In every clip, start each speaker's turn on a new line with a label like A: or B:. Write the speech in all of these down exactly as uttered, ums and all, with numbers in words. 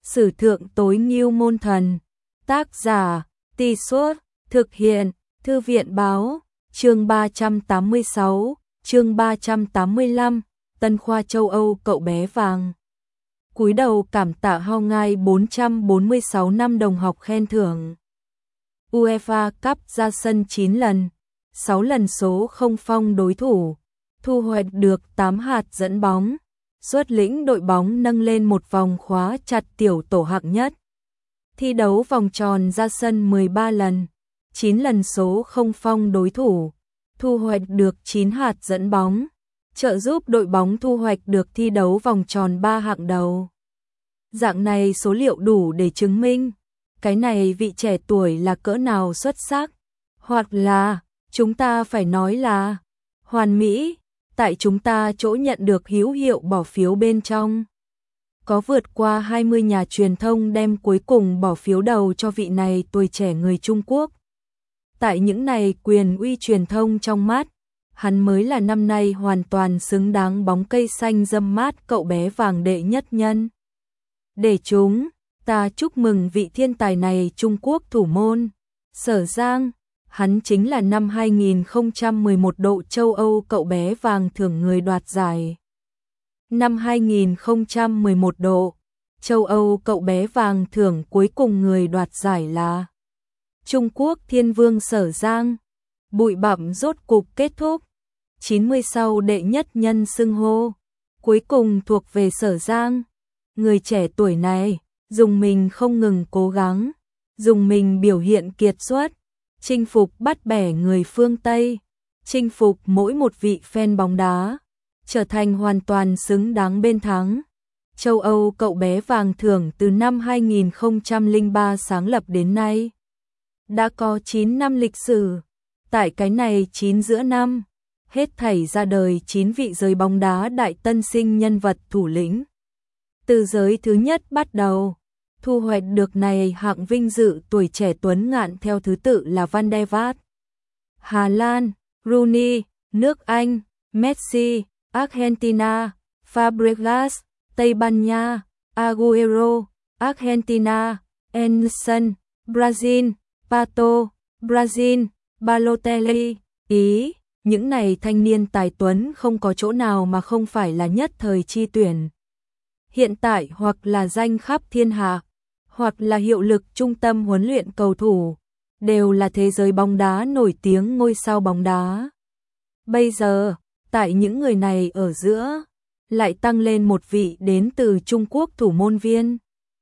A: Sử thượng tối ngưu môn thần. Tác giả, Tì Suốt, thực hiện, Thư viện báo, chương ba trăm tám mươi sáu, chương ba trăm tám mươi lăm, Tân khoa châu Âu cậu bé vàng. Cúi đầu cảm tạ hao ngai bốn trăm bốn mươi sáu năm đồng học khen thưởng. UEFA Cup ra sân chín lần, sáu lần số không phong đối thủ, thu hoạch được tám hạt dẫn bóng, xuất lĩnh đội bóng nâng lên một vòng khóa chặt tiểu tổ hạng nhất. Thi đấu vòng tròn ra sân mười ba lần, chín lần số không phong đối thủ, thu hoạch được chín hạt dẫn bóng, trợ giúp đội bóng thu hoạch được thi đấu vòng tròn ba hạng đầu. Dạng này số liệu đủ để chứng minh cái này vị trẻ tuổi là cỡ nào xuất sắc, hoặc là chúng ta phải nói là hoàn mỹ, tại chúng ta chỗ nhận được hữu hiệu bỏ phiếu bên trong. Có vượt qua hai mươi nhà truyền thông đem cuối cùng bỏ phiếu đầu cho vị này tuổi trẻ người Trung Quốc. Tại những này quyền uy truyền thông trong mắt, hắn mới là năm nay hoàn toàn xứng đáng bóng cây xanh râm mát cậu bé vàng đệ nhất nhân. Để chúng ta chúc mừng vị thiên tài này Trung Quốc thủ môn, Sở Giang, hắn chính là năm hai nghìn không trăm mười một độ châu Âu cậu bé vàng thưởng người đoạt giải. Năm hai nghìn không trăm mười một độ, châu Âu cậu bé vàng thưởng cuối cùng người đoạt giải là Trung Quốc Thiên Vương Sở Giang. Bụi bặm rốt cục kết thúc, chín mươi sau đệ nhất nhân xưng hô, cuối cùng thuộc về Sở Giang. Người trẻ tuổi này, dùng mình không ngừng cố gắng, dùng mình biểu hiện kiệt xuất, chinh phục bắt bẻ người phương Tây, chinh phục mỗi một vị fan bóng đá, trở thành hoàn toàn xứng đáng bên thắng. Châu Âu cậu bé vàng thưởng từ năm hai nghìn không trăm lẻ ba sáng lập đến nay, đã có chín năm lịch sử. Tại cái này chín giữa năm, hết thảy ra đời chín vị giới bóng đá đại tân sinh nhân vật thủ lĩnh. Từ giới thứ nhất bắt đầu, thu hoạch được này hạng vinh dự tuổi trẻ tuấn ngạn theo thứ tự là Van der Vaart, Hà Lan, Rooney, nước Anh, Messi, Argentina, Fabregas, Tây Ban Nha, Agüero, Argentina, Anderson, Brazil, Pato, Brazil, Balotelli, Ý. Những này thanh niên tài tuấn không có chỗ nào mà không phải là nhất thời chi tuyển. Hiện tại hoặc là danh khắp thiên hạ, hoặc là hiệu lực trung tâm huấn luyện cầu thủ, đều là thế giới bóng đá nổi tiếng ngôi sao bóng đá. Bây giờ, tại những người này ở giữa, lại tăng lên một vị đến từ Trung Quốc thủ môn viên.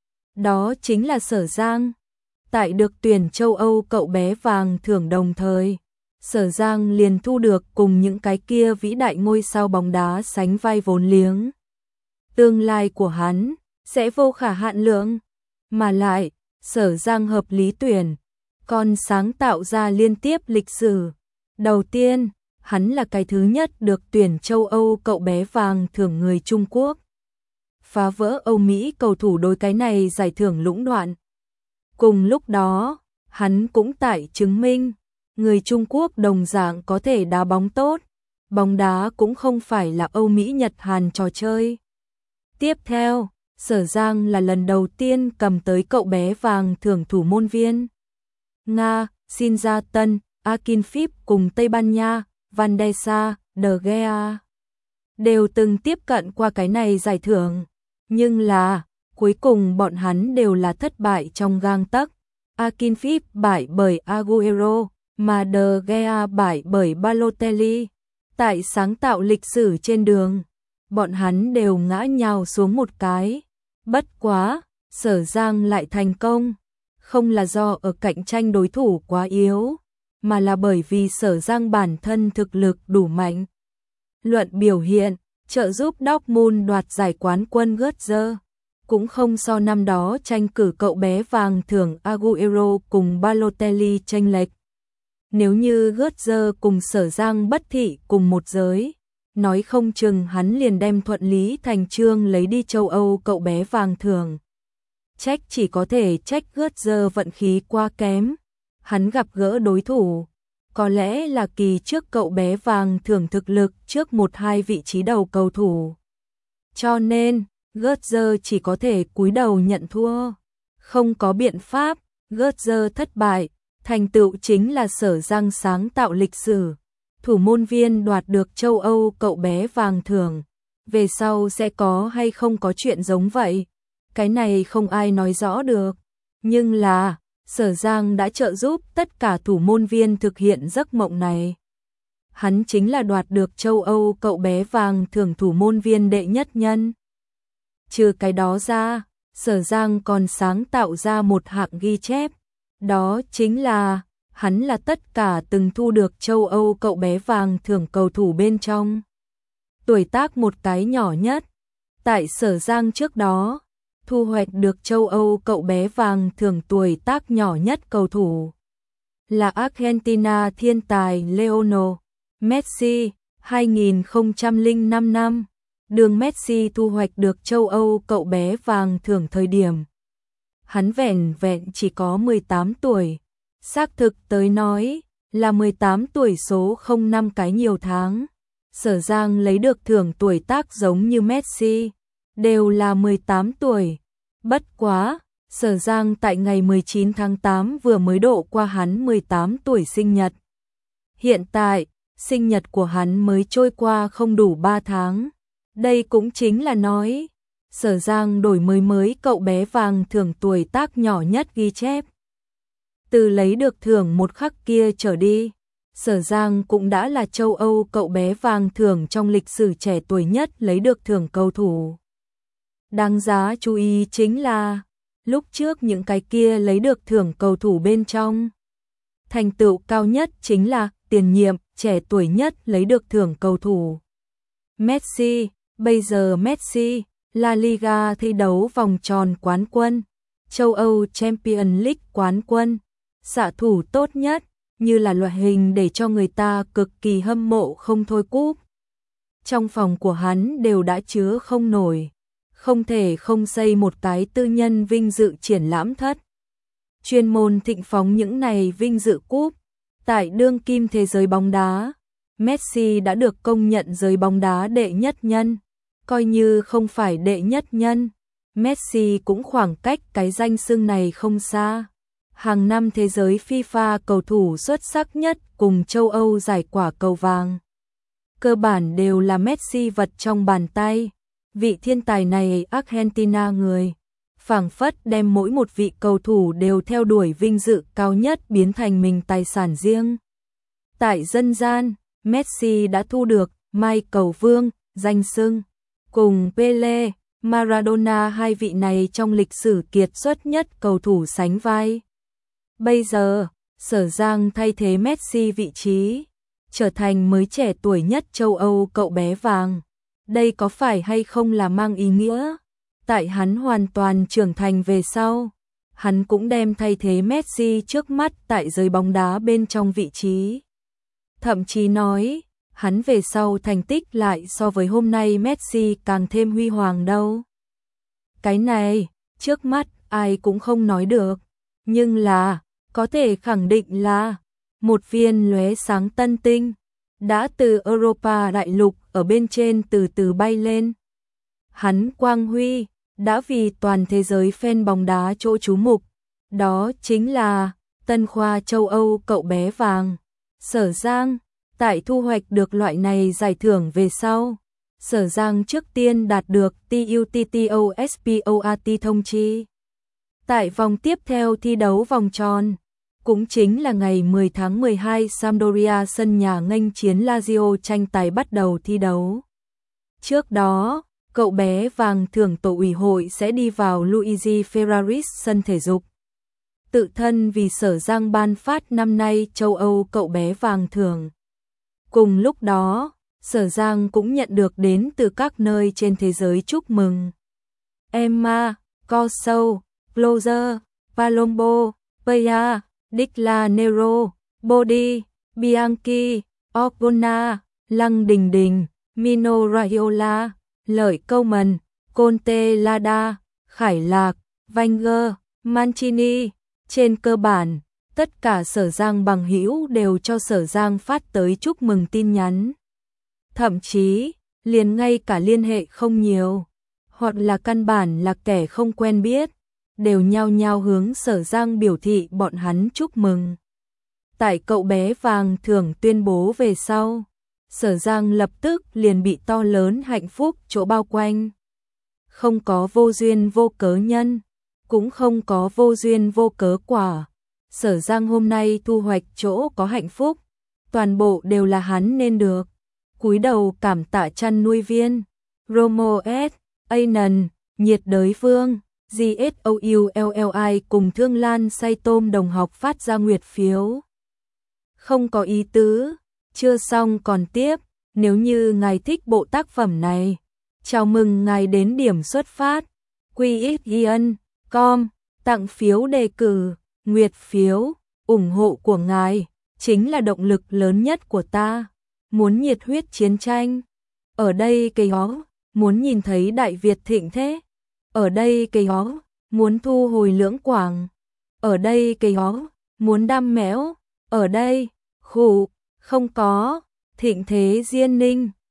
A: Đó chính là Sở Giang. Tại được tuyển châu Âu cậu bé vàng thưởng đồng thời, Sở Giang liền thu được cùng những cái kia vĩ đại ngôi sao bóng đá sánh vai vốn liếng. Tương lai của hắn sẽ vô khả hạn lượng, mà lại, Sở Giang hợp lý tuyển, còn sáng tạo ra liên tiếp lịch sử. Đầu tiên, hắn là cái thứ nhất được tuyển châu Âu cậu bé vàng thưởng người Trung Quốc, phá vỡ Âu Mỹ cầu thủ đối cái này giải thưởng lũng đoạn. Cùng lúc đó, hắn cũng tại chứng minh, người Trung Quốc đồng dạng có thể đá bóng tốt, bóng đá cũng không phải là Âu Mỹ Nhật Hàn trò chơi. Tiếp theo, Sở Giang là lần đầu tiên cầm tới cậu bé vàng thưởng thủ môn viên. Nga, Shinja Tân, Akinfeev cùng Tây Ban Nha, Van der Sar, De Gea đều từng tiếp cận qua cái này giải thưởng, nhưng là cuối cùng bọn hắn đều là thất bại trong gang tấc. Akinfeev bại bởi Agüero, mà De Gea bại bởi Balotelli. Tại sáng tạo lịch sử trên đường, bọn hắn đều ngã nhào xuống một cái. Bất quá, Sở Giang lại thành công, không là do ở cạnh tranh đối thủ quá yếu, mà là bởi vì Sở Giang bản thân thực lực đủ mạnh. Luận biểu hiện, trợ giúp Dortmund đoạt giải quán quân Götze, cũng không so năm đó tranh cử cậu bé vàng thưởng Agüero cùng Balotelli chênh lệch. Nếu như Götze cùng Sở Giang bất thị cùng một giới, nói không chừng hắn liền đem thuận lý thành trương lấy đi châu Âu cậu bé vàng thưởng. Trách chỉ có thể trách Götze vận khí quá kém, hắn gặp gỡ đối thủ, có lẽ là kỳ trước cậu bé vàng thưởng thực lực trước một hai vị trí đầu cầu thủ. Cho nên, Götze chỉ có thể cúi đầu nhận thua. Không có biện pháp, Götze thất bại, thành tựu chính là Sở Giang sáng tạo lịch sử. Thủ môn viên đoạt được châu Âu cậu bé vàng thưởng. Về sau sẽ có hay không có chuyện giống vậy? Cái này không ai nói rõ được. Nhưng là, Sở Giang đã trợ giúp tất cả thủ môn viên thực hiện giấc mộng này. Hắn chính là đoạt được châu Âu cậu bé vàng thưởng thủ môn viên đệ nhất nhân. Trừ cái đó ra, Sở Giang còn sáng tạo ra một hạng ghi chép. Đó chính là, hắn là tất cả từng thu được châu Âu cậu bé vàng thưởng cầu thủ bên trong. Tuổi tác một cái nhỏ nhất. Tại Sở Giang trước đó, thu hoạch được châu Âu cậu bé vàng thưởng tuổi tác nhỏ nhất cầu thủ là Argentina thiên tài Lionel Messi, hai nghìn không trăm lẻ năm năm. Đường Messi thu hoạch được châu Âu cậu bé vàng thưởng thời điểm hắn vẻn vẹn chỉ có mười tám tuổi. Xác thực tới nói là mười tám tuổi số không năm cái nhiều tháng. Sở Giang lấy được thưởng tuổi tác giống như Messi, đều là mười tám tuổi. Bất quá, Sở Giang tại ngày mười chín tháng tám vừa mới độ qua hắn mười tám tuổi sinh nhật. Hiện tại, sinh nhật của hắn mới trôi qua không đủ ba tháng. Đây cũng chính là nói, Sở Giang đổi mới mới cậu bé vàng thưởng tuổi tác nhỏ nhất ghi chép. Từ lấy được thưởng một khắc kia trở đi, Sở Giang cũng đã là châu Âu cậu bé vàng thưởng trong lịch sử trẻ tuổi nhất lấy được thưởng cầu thủ. Đáng giá chú ý chính là, lúc trước những cái kia lấy được thưởng cầu thủ bên trong. Thành tựu cao nhất chính là tiền nhiệm trẻ tuổi nhất lấy được thưởng cầu thủ. Messi, bây giờ Messi, La Liga thi đấu vòng tròn quán quân, châu Âu Champions League quán quân, xạ thủ tốt nhất, như là loại hình để cho người ta cực kỳ hâm mộ không thôi cúp. Trong phòng của hắn đều đã chứa không nổi, không thể không xây một cái tư nhân vinh dự triển lãm thất. Chuyên môn thịnh phóng những này vinh dự cúp. Tại đương kim thế giới bóng đá, Messi đã được công nhận giới bóng đá đệ nhất nhân. Coi như không phải đệ nhất nhân, Messi cũng khoảng cách cái danh xưng này không xa. Hàng năm thế giới FIFA cầu thủ xuất sắc nhất cùng châu Âu giải quả cầu vàng. Cơ bản đều là Messi vật trong bàn tay. Vị thiên tài này Argentina người, phảng phất đem mỗi một vị cầu thủ đều theo đuổi vinh dự cao nhất biến thành mình tài sản riêng. Tại dân gian, Messi đã thu được Mai Cầu Vương, danh xưng, cùng Pele, Maradona hai vị này trong lịch sử kiệt xuất nhất cầu thủ sánh vai. Bây giờ, Sở Giang thay thế Messi vị trí, trở thành mới trẻ tuổi nhất châu Âu cậu bé vàng. Đây có phải hay không là mang ý nghĩa? Tại hắn hoàn toàn trưởng thành về sau, hắn cũng đem thay thế Messi trước mắt tại giới bóng đá bên trong vị trí. Thậm chí nói, hắn về sau thành tích lại so với hôm nay Messi càng thêm huy hoàng đâu. Cái này, trước mắt ai cũng không nói được, nhưng là, có thể khẳng định là, một viên lóe sáng tân tinh, đã từ Europa đại lục ở bên trên từ từ bay lên. Hắn quang huy, đã vì toàn thế giới fan bóng đá chỗ chú mục, đó chính là tân khoa châu Âu cậu bé vàng. Sở Giang, tại thu hoạch được loại này giải thưởng về sau, Sở Giang trước tiên đạt được TUTTOSPORT thông chi. Tại vòng tiếp theo thi đấu vòng tròn, cũng chính là ngày mười tháng mười hai Sampdoria sân nhà nghênh chiến Lazio tranh tài bắt đầu thi đấu. Trước đó, cậu bé vàng thưởng tổ ủy hội sẽ đi vào Luigi Ferraris sân thể dục. Tự thân vì Sở Giang ban phát năm nay châu Âu cậu bé vàng thưởng. Cùng lúc đó, Sở Giang cũng nhận được đến từ các nơi trên thế giới chúc mừng. Emma, Corso, Closer, Palombo, Paya, Dicla Nero, Bodi, Bianchi, Orgona, Lăng Đình Đình, Mino Raiola, Lợi Câu Mần, Conte Lada, Khải Lạc, Wenger, Mancini. Trên cơ bản, tất cả Sở Giang bằng hữu đều cho Sở Giang phát tới chúc mừng tin nhắn. Thậm chí, liền ngay cả liên hệ không nhiều, hoặc là căn bản là kẻ không quen biết, đều nhao nhao hướng Sở Giang biểu thị bọn hắn chúc mừng. Tại cậu bé vàng thưởng tuyên bố về sau, Sở Giang lập tức liền bị to lớn hạnh phúc chỗ bao quanh. Không có vô duyên vô cớ nhân, cũng không có vô duyên vô cớ quả. Sở Giang hôm nay thu hoạch chỗ có hạnh phúc, toàn bộ đều là hắn nên được. Cúi đầu cảm tạ chăn nuôi viên, Romo S, Anan, nhiệt đới vương, giê ét o u lờ i cùng Thương Lan say tôm đồng học phát ra nguyệt phiếu. Không có ý tứ, chưa xong còn tiếp, nếu như ngài thích bộ tác phẩm này, chào mừng ngài đến điểm xuất phát, quy ích giê en chấm com, tặng phiếu đề cử, nguyệt phiếu, ủng hộ của ngài, chính là động lực lớn nhất của ta, muốn nhiệt huyết chiến tranh, ở đây cây ó, muốn nhìn thấy Đại Việt thịnh thế, ở đây cây ó, muốn thu hồi Lưỡng Quảng, ở đây cây ó, muốn đam mẽo, ở đây, khủ, không có, thịnh thế Diên Ninh.